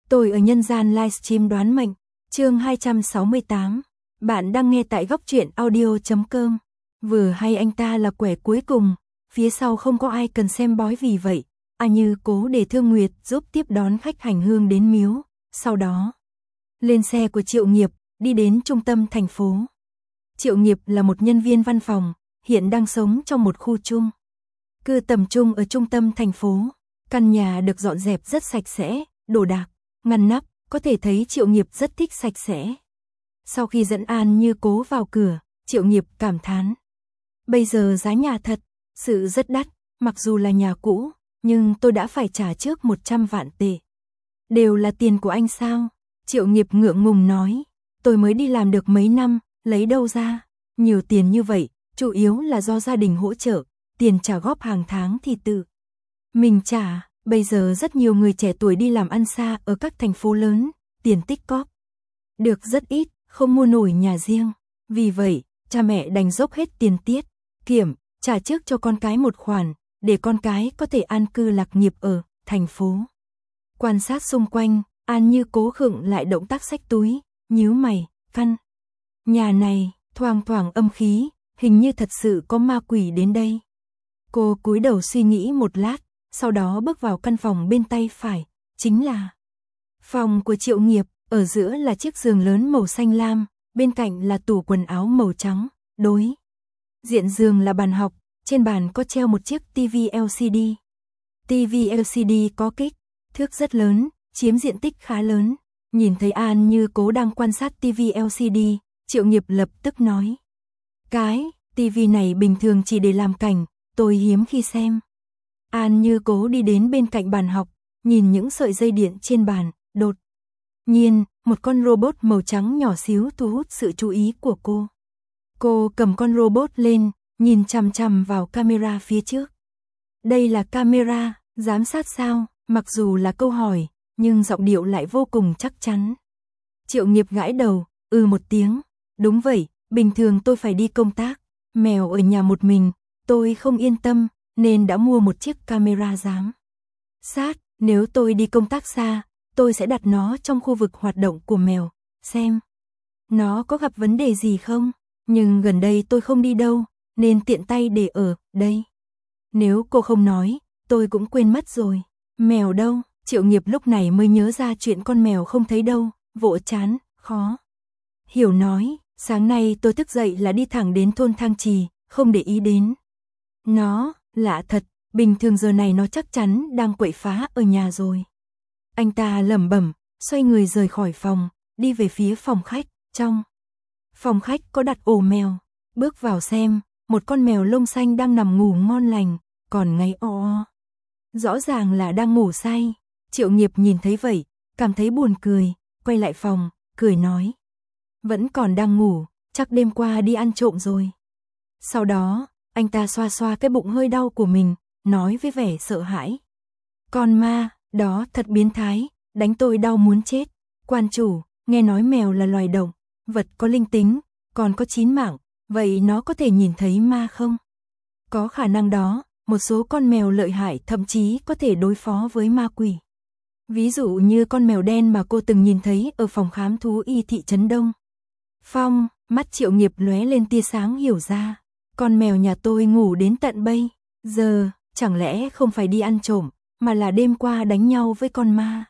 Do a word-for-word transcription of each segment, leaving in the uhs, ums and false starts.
Tôi ở nhân gian livestream đoán mệnh, chương hai trăm sáu mươi tám. Bạn đang nghe tại góc truyện audio chấm com. Vừa hay anh ta là quẻ cuối cùng, phía sau không có ai cần xem bói, vì vậy, A Như cố để Thương Nguyệt giúp tiếp đón khách hành hương đến miếu, sau đó lên xe của Triệu Nghiệp, đi đến trung tâm thành phố. Triệu Nghiệp là một nhân viên văn phòng, hiện đang sống trong một khu chung cư tầm trung ở trung tâm thành phố. Căn nhà được dọn dẹp rất sạch sẽ, đồ đạc ngăn nắp, có thể thấy Triệu Nghiệp rất thích sạch sẽ. Sau khi dẫn An Như Cố vào cửa, Triệu Nghiệp cảm thán: bây giờ giá nhà thật sự rất đắt, mặc dù là nhà cũ, nhưng tôi đã phải trả trước một trăm vạn tệ. Đều là tiền của anh sao? Triệu Nghiệp ngượng ngùng nói: tôi mới đi làm được mấy năm, lấy đâu ra nhiều tiền như vậy, chủ yếu là do gia đình hỗ trợ, tiền trả góp hàng tháng thì tự mình trả. Bây giờ rất nhiều người trẻ tuổi đi làm ăn xa ở các thành phố lớn, tiền tích cóp được rất ít, không mua nổi nhà riêng. Vì vậy, cha mẹ đành dốc hết tiền tiết kiệm, trả trước cho con cái một khoản, để con cái có thể an cư lạc nghiệp ở thành phố. Quan sát xung quanh, An Như Cố khựng lại động tác xách túi, nhíu mày: căn nhà này thoang thoảng âm khí, hình như thật sự có ma quỷ đến đây. Cô cúi đầu suy nghĩ một lát, sau đó bước vào căn phòng bên tay phải, chính là phòng của Triệu Nghiệp. Ở giữa là chiếc giường lớn màu xanh lam, bên cạnh là tủ quần áo màu trắng, đối diện giường là bàn học, trên bàn có treo một chiếc tivi lờ xê đê. Tivi lờ xê đê có kích thước rất lớn, chiếm diện tích khá lớn. Nhìn thấy An Như Cố đang quan sát tivi lờ xê đê, Triệu Nghiệp lập tức nói: cái tivi này bình thường chỉ để làm cảnh, tôi hiếm khi xem. An Như Cố đi đến bên cạnh bàn học, nhìn những sợi dây điện trên bàn, đột nhiên, một con robot màu trắng nhỏ xíu thu hút sự chú ý của cô. Cô cầm con robot lên, nhìn chằm chằm vào camera phía trước. Đây là camera giám sát sao? Mặc dù là câu hỏi, nhưng giọng điệu lại vô cùng chắc chắn. Triệu Nghiệp gãi đầu, ừ một tiếng. Đúng vậy, bình thường tôi phải đi công tác, mèo ở nhà một mình, tôi không yên tâm, nên đã mua một chiếc camera giám sát. Nếu tôi đi công tác xa, tôi sẽ đặt nó trong khu vực hoạt động của mèo, xem nó có gặp vấn đề gì không. Nhưng gần đây tôi không đi đâu, nên tiện tay để ở đây. Nếu cô không nói, tôi cũng quên mất rồi. Mèo đâu? Triệu Nghiệp lúc này mới nhớ ra chuyện con mèo không thấy đâu, vỗ chán, khó hiểu nói: sáng nay tôi thức dậy là đi thẳng đến thôn Thang Trì, không để ý đến nó. Lạ thật, bình thường giờ này nó chắc chắn đang quậy phá ở nhà rồi. Anh ta lẩm bẩm, xoay người rời khỏi phòng, đi về phía phòng khách. Trong phòng khách có đặt ổ mèo, bước vào xem, một con mèo lông xanh đang nằm ngủ ngon lành, còn ngáy o o. Rõ ràng là đang ngủ say. Triệu Nghiệp nhìn thấy vậy, cảm thấy buồn cười, quay lại phòng, cười nói: vẫn còn đang ngủ, chắc đêm qua đi ăn trộm rồi. Sau đó, anh ta xoa xoa cái bụng hơi đau của mình, nói với vẻ sợ hãi: con ma đó thật biến thái, đánh tôi đau muốn chết. Quan chủ, nghe nói mèo là loài động vật có linh tính, còn có chín mạng, vậy nó có thể nhìn thấy ma không? Có khả năng đó, một số con mèo lợi hại thậm chí có thể đối phó với ma quỷ. Ví dụ như con mèo đen mà cô từng nhìn thấy ở phòng khám thú y thị trấn Đông Phong. Mắt Triệu Nghiệp lóe lên tia sáng, hiểu ra. Con mèo nhà tôi ngủ đến tận bây giờ, chẳng lẽ không phải đi ăn trộm, mà là đêm qua đánh nhau với con ma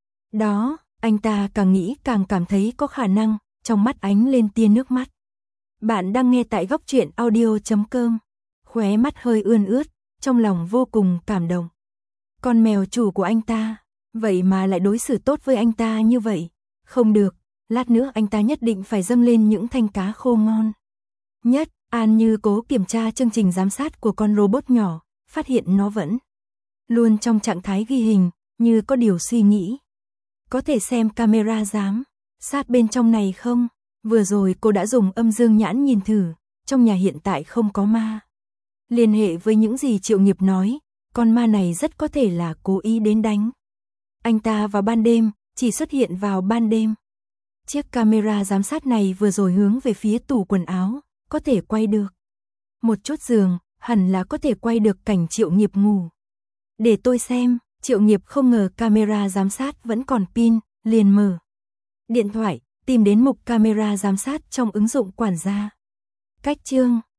đó. Anh ta càng nghĩ càng cảm thấy có khả năng, trong mắt ánh lên tia nước mắt. Bạn đang nghe tại góc truyện audio chấm com. Khóe mắt hơi ươn ướt, trong lòng vô cùng cảm động. Con mèo chủ của anh ta, vậy mà lại đối xử tốt với anh ta như vậy. Không được, lát nữa anh ta nhất định phải dâng lên những thanh cá khô ngon nhất. An Như Cố kiểm tra chương trình giám sát của con robot nhỏ, phát hiện nó vẫn luôn trong trạng thái ghi hình, như có điều suy nghĩ. Có thể xem camera giám sát bên trong này không? Vừa rồi cô đã dùng âm dương nhãn nhìn thử, trong nhà hiện tại không có ma. Liên hệ với những gì Triệu Nghiệp nói, con ma này rất có thể là cố ý đến đánh anh ta vào ban đêm, chỉ xuất hiện vào ban đêm. Chiếc camera giám sát này vừa rồi hướng về phía tủ quần áo, có thể quay được một chút giường, hẳn là có thể quay được cảnh Triệu Nghiệp ngủ. Để tôi xem. Triệu Nghiệp không ngờ camera giám sát vẫn còn pin, liền mở điện thoại, tìm đến mục camera giám sát trong ứng dụng quản gia. Cách chương